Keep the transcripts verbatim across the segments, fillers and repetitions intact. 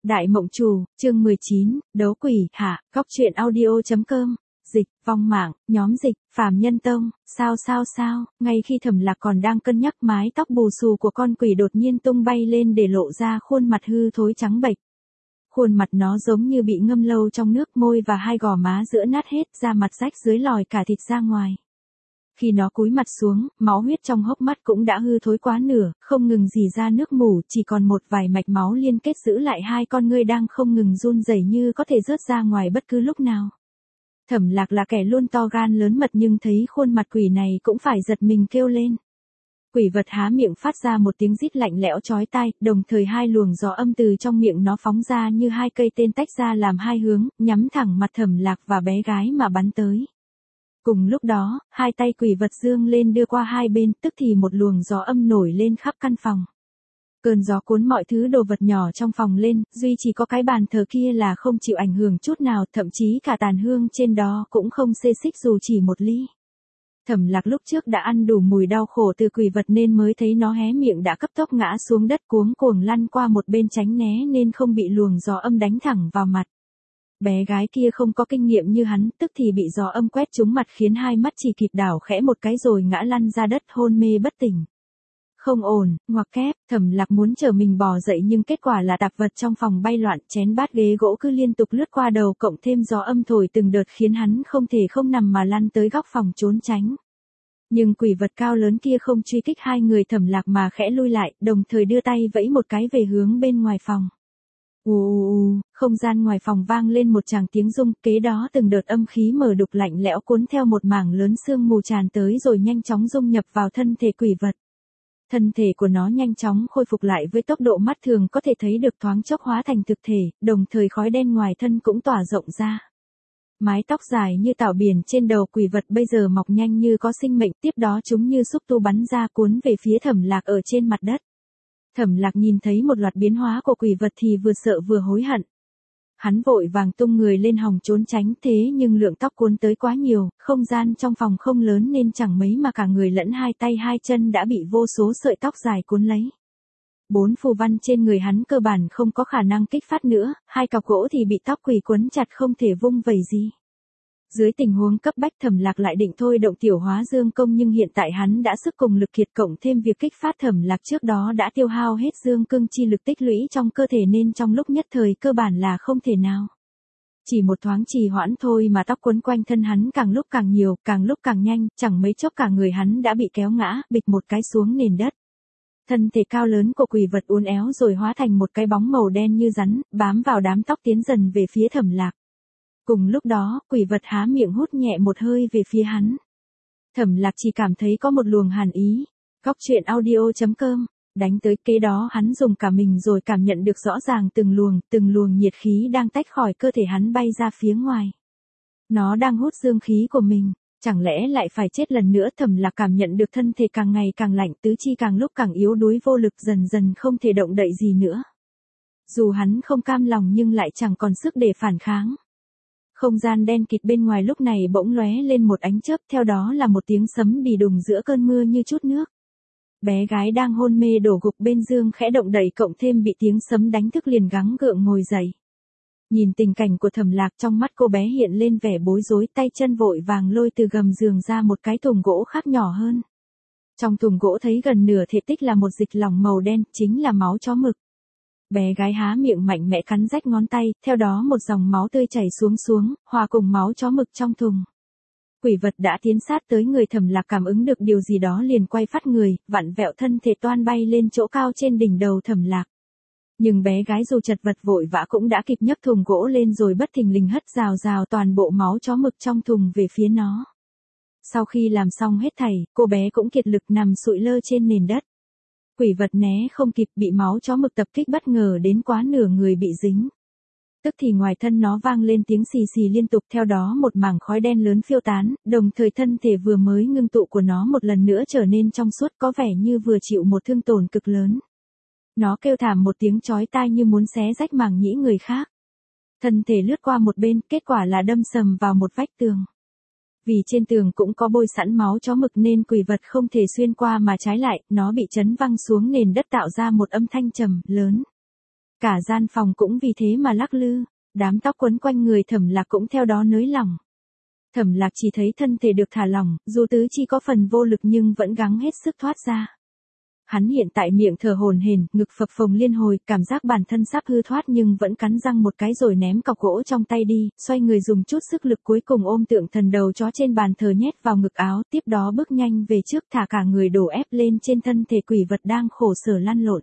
Đại Mộng Chủ, chương mười chín, Đấu Quỷ, hạ, Góc truyện audio.com, dịch, vong mạng, nhóm dịch, Phàm Nhân Tông, sao sao sao, ngay khi Thẩm Lạc còn đang cân nhắc mái tóc bù xù của con quỷ đột nhiên tung bay lên để lộ ra khuôn mặt hư thối trắng bệch. Khuôn mặt nó giống như bị ngâm lâu trong nước, môi và hai gò má giữa nát hết, da mặt rách dưới lòi cả thịt ra ngoài. Khi nó cúi mặt xuống, máu huyết trong hốc mắt cũng đã hư thối quá nửa, không ngừng rỉ ra nước mủ, chỉ còn một vài mạch máu liên kết giữ lại hai con ngươi đang không ngừng run rẩy như có thể rớt ra ngoài bất cứ lúc nào. Thẩm Lạc là kẻ luôn to gan lớn mật nhưng thấy khuôn mặt quỷ này cũng phải giật mình kêu lên. Quỷ vật há miệng phát ra một tiếng rít lạnh lẽo chói tai, đồng thời hai luồng gió âm từ trong miệng nó phóng ra như hai cây tên tách ra làm hai hướng, nhắm thẳng mặt Thẩm Lạc và bé gái mà bắn tới. Cùng lúc đó, hai tay quỷ vật dương lên đưa qua hai bên, tức thì một luồng gió âm nổi lên khắp căn phòng. Cơn gió cuốn mọi thứ đồ vật nhỏ trong phòng lên, duy chỉ có cái bàn thờ kia là không chịu ảnh hưởng chút nào, thậm chí cả tàn hương trên đó cũng không xê xích dù chỉ một ly. Thẩm Lạc lúc trước đã ăn đủ mùi đau khổ từ quỷ vật nên mới thấy nó hé miệng đã cấp tốc ngã xuống đất cuống cuồng lăn qua một bên tránh né nên không bị luồng gió âm đánh thẳng vào mặt. Bé gái kia không có kinh nghiệm như hắn, tức thì bị gió âm quét trúng mặt khiến hai mắt chỉ kịp đảo khẽ một cái rồi ngã lăn ra đất hôn mê bất tỉnh. Không ổn, ngoặc kép, Thẩm Lạc muốn chờ mình bò dậy nhưng kết quả là tạp vật trong phòng bay loạn, chén bát ghế gỗ cứ liên tục lướt qua đầu cộng thêm gió âm thổi từng đợt khiến hắn không thể không nằm mà lăn tới góc phòng trốn tránh. Nhưng quỷ vật cao lớn kia không truy kích hai người Thẩm Lạc mà khẽ lui lại, đồng thời đưa tay vẫy một cái về hướng bên ngoài phòng. Ù ù ù, không gian ngoài phòng vang lên một tràng tiếng rung, kế đó từng đợt âm khí mờ đục lạnh lẽo cuốn theo một mảng lớn sương mù tràn tới rồi nhanh chóng dung nhập vào thân thể quỷ vật. Thân thể của nó nhanh chóng khôi phục lại với tốc độ mắt thường có thể thấy được, thoáng chốc hóa thành thực thể, đồng thời khói đen ngoài thân cũng tỏa rộng ra. Mái tóc dài như tảo biển trên đầu quỷ vật bây giờ mọc nhanh như có sinh mệnh, tiếp đó chúng như xúc tu bắn ra cuốn về phía Thẩm Lạc ở trên mặt đất. Thẩm Lạc nhìn thấy một loạt biến hóa của quỷ vật thì vừa sợ vừa hối hận. Hắn vội vàng tung người lên hòng trốn tránh, thế nhưng lượng tóc cuốn tới quá nhiều, không gian trong phòng không lớn nên chẳng mấy mà cả người lẫn hai tay hai chân đã bị vô số sợi tóc dài cuốn lấy. Bốn phù văn trên người hắn cơ bản không có khả năng kích phát nữa, hai cọc gỗ thì bị tóc quỷ quấn chặt không thể vung vẩy gì. Dưới tình huống cấp bách Thẩm Lạc lại định thôi động tiểu hóa dương công nhưng hiện tại hắn đã sức cùng lực kiệt cộng thêm việc kích phát Thẩm Lạc trước đó đã tiêu hao hết dương cương chi lực tích lũy trong cơ thể nên trong lúc nhất thời cơ bản là không thể nào. Chỉ một thoáng trì hoãn thôi mà tóc quấn quanh thân hắn càng lúc càng nhiều, càng lúc càng nhanh, chẳng mấy chốc cả người hắn đã bị kéo ngã, bịch một cái xuống nền đất. Thân thể cao lớn của quỷ vật uốn éo rồi hóa thành một cái bóng màu đen như rắn, bám vào đám tóc tiến dần về phía Thẩm Lạc. Cùng lúc đó, quỷ vật há miệng hút nhẹ một hơi về phía hắn. Thẩm Lạc chỉ cảm thấy có một luồng hàn ý. Góc truyện audio.com, đánh tới, kế đó hắn dùng cả mình rồi cảm nhận được rõ ràng từng luồng, từng luồng nhiệt khí đang tách khỏi cơ thể hắn bay ra phía ngoài. Nó đang hút dương khí của mình, chẳng lẽ lại phải chết lần nữa? Thẩm Lạc cảm nhận được thân thể càng ngày càng lạnh, tứ chi càng lúc càng yếu đuối vô lực, dần dần không thể động đậy gì nữa. Dù hắn không cam lòng nhưng lại chẳng còn sức để phản kháng. Không gian đen kịt bên ngoài lúc này bỗng lóe lên một ánh chớp, theo đó là một tiếng sấm đì đùng giữa cơn mưa như chút nước. Bé gái đang hôn mê đổ gục bên giường khẽ động đậy cộng thêm bị tiếng sấm đánh thức liền gắng gượng ngồi dậy. Nhìn tình cảnh của Thẩm Lạc, trong mắt cô bé hiện lên vẻ bối rối, tay chân vội vàng lôi từ gầm giường ra một cái thùng gỗ khác nhỏ hơn. Trong thùng gỗ thấy gần nửa thể tích là một dịch lỏng màu đen, chính là máu chó mực. Bé gái há miệng mạnh mẽ cắn rách ngón tay, theo đó một dòng máu tươi chảy xuống xuống, hòa cùng máu chó mực trong thùng. Quỷ vật đã tiến sát tới người Thẩm Lạc, cảm ứng được điều gì đó liền quay phát người, vặn vẹo thân thể toan bay lên chỗ cao trên đỉnh đầu Thẩm Lạc. Nhưng bé gái dù chật vật vội vã cũng đã kịp nhấc thùng gỗ lên rồi bất thình lình hất rào rào toàn bộ máu chó mực trong thùng về phía nó. Sau khi làm xong hết thảy, cô bé cũng kiệt lực nằm sụi lơ trên nền đất. Quỷ vật né không kịp, bị máu chó mực tập kích bất ngờ đến quá nửa người bị dính. Tức thì ngoài thân nó vang lên tiếng xì xì liên tục, theo đó một mảng khói đen lớn phiêu tán, đồng thời thân thể vừa mới ngưng tụ của nó một lần nữa trở nên trong suốt, có vẻ như vừa chịu một thương tổn cực lớn. Nó kêu thảm một tiếng chói tai như muốn xé rách màng nhĩ người khác. Thân thể lướt qua một bên, kết quả là đâm sầm vào một vách tường. Vì trên tường cũng có bôi sẵn máu chó mực nên quỷ vật không thể xuyên qua mà trái lại, nó bị chấn văng xuống nền đất tạo ra một âm thanh trầm, lớn. cả gian phòng cũng vì thế mà lắc lư, đám tóc quấn quanh người Thẩm Lạc cũng theo đó nới lỏng. Thẩm Lạc chỉ thấy thân thể được thả lỏng, dù tứ chi có phần vô lực nhưng vẫn gắng hết sức thoát ra. Hắn hiện tại miệng thở hổn hển, ngực phập phồng liên hồi, cảm giác bản thân sắp hư thoát nhưng vẫn cắn răng một cái rồi ném cọc gỗ trong tay đi, xoay người dùng chút sức lực cuối cùng ôm tượng thần đầu chó trên bàn thờ nhét vào ngực áo, tiếp đó bước nhanh về trước thả cả người đổ ép lên trên thân thể quỷ vật đang khổ sở lăn lộn.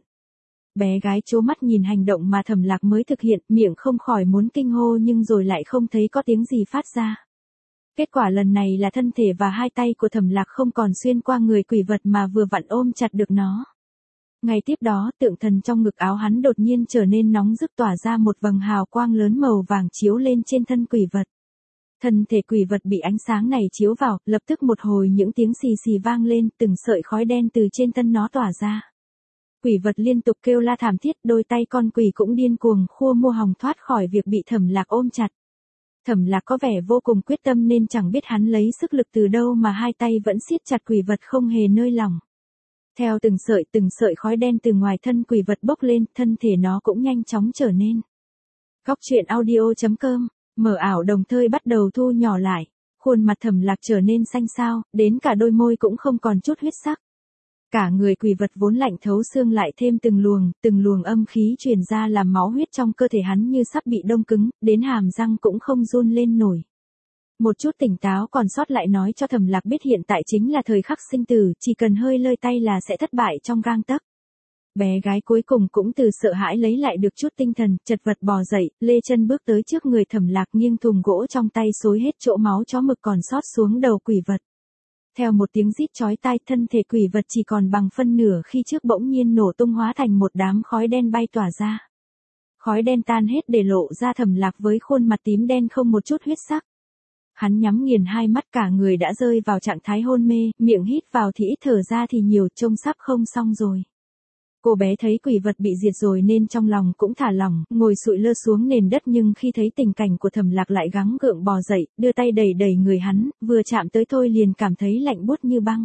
Bé gái trố mắt nhìn hành động mà Thẩm Lạc mới thực hiện, miệng không khỏi muốn kinh hô nhưng rồi lại không thấy có tiếng gì phát ra. Kết quả lần này là thân thể và hai tay của Thẩm Lạc không còn xuyên qua người quỷ vật mà vừa vặn ôm chặt được nó. Ngay tiếp đó tượng thần trong ngực áo hắn đột nhiên trở nên nóng rực tỏa ra một vầng hào quang lớn màu vàng chiếu lên trên thân quỷ vật. Thân thể quỷ vật bị ánh sáng này chiếu vào, lập tức một hồi những tiếng xì xì vang lên, từng sợi khói đen từ trên thân nó tỏa ra. Quỷ vật liên tục kêu la thảm thiết, đôi tay con quỷ cũng điên cuồng khua mô hòng thoát khỏi việc bị Thẩm Lạc ôm chặt. Thẩm Lạc có vẻ vô cùng quyết tâm nên chẳng biết hắn lấy sức lực từ đâu mà hai tay vẫn siết chặt quỷ vật không hề nơi lỏng. Theo từng sợi từng sợi khói đen từ ngoài thân quỷ vật bốc lên, thân thể nó cũng nhanh chóng trở nên. Góc truyện audio chấm com, mờ ảo đồng thời bắt đầu thu nhỏ lại, khuôn mặt Thẩm Lạc trở nên xanh xao, đến cả đôi môi cũng không còn chút huyết sắc. Cả người quỷ vật vốn lạnh thấu xương lại thêm từng luồng, từng luồng âm khí truyền ra làm máu huyết trong cơ thể hắn như sắp bị đông cứng, đến hàm răng cũng không run lên nổi. Một chút tỉnh táo còn sót lại nói cho Thẩm Lạc biết hiện tại chính là thời khắc sinh tử, chỉ cần hơi lơi tay là sẽ thất bại trong gang tấc. Bé gái cuối cùng cũng từ sợ hãi lấy lại được chút tinh thần, chật vật bò dậy, lê chân bước tới trước người Thẩm Lạc nghiêng thùng gỗ trong tay xối hết chỗ máu chó mực còn sót xuống đầu quỷ vật. Theo một tiếng rít chói tai, thân thể quỷ vật chỉ còn bằng phân nửa khi trước bỗng nhiên nổ tung hóa thành một đám khói đen bay tỏa ra. Khói đen tan hết để lộ ra Thẩm Lạc với khuôn mặt tím đen không một chút huyết sắc. Hắn nhắm nghiền hai mắt, cả người đã rơi vào trạng thái hôn mê, miệng hít vào thì ít thở ra thì nhiều, trông sắp không xong rồi. Cô bé thấy quỷ vật bị diệt rồi nên trong lòng cũng thả lỏng, ngồi sụi lơ xuống nền đất nhưng khi thấy tình cảnh của Thẩm Lạc lại gắng gượng bò dậy, đưa tay đẩy đẩy người hắn, vừa chạm tới thôi liền cảm thấy lạnh buốt như băng.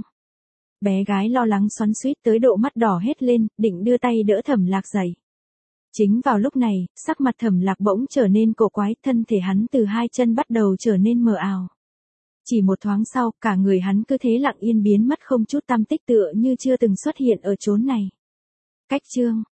Bé gái lo lắng xoắn xuýt tới độ mắt đỏ hết lên, định đưa tay đỡ Thẩm Lạc dậy. Chính vào lúc này, sắc mặt Thẩm Lạc bỗng trở nên cổ quái, thân thể hắn từ hai chân bắt đầu trở nên mờ ảo. Chỉ một thoáng sau, cả người hắn cứ thế lặng yên biến mất không chút tăm tích tựa như chưa từng xuất hiện ở chốn này. Cách chương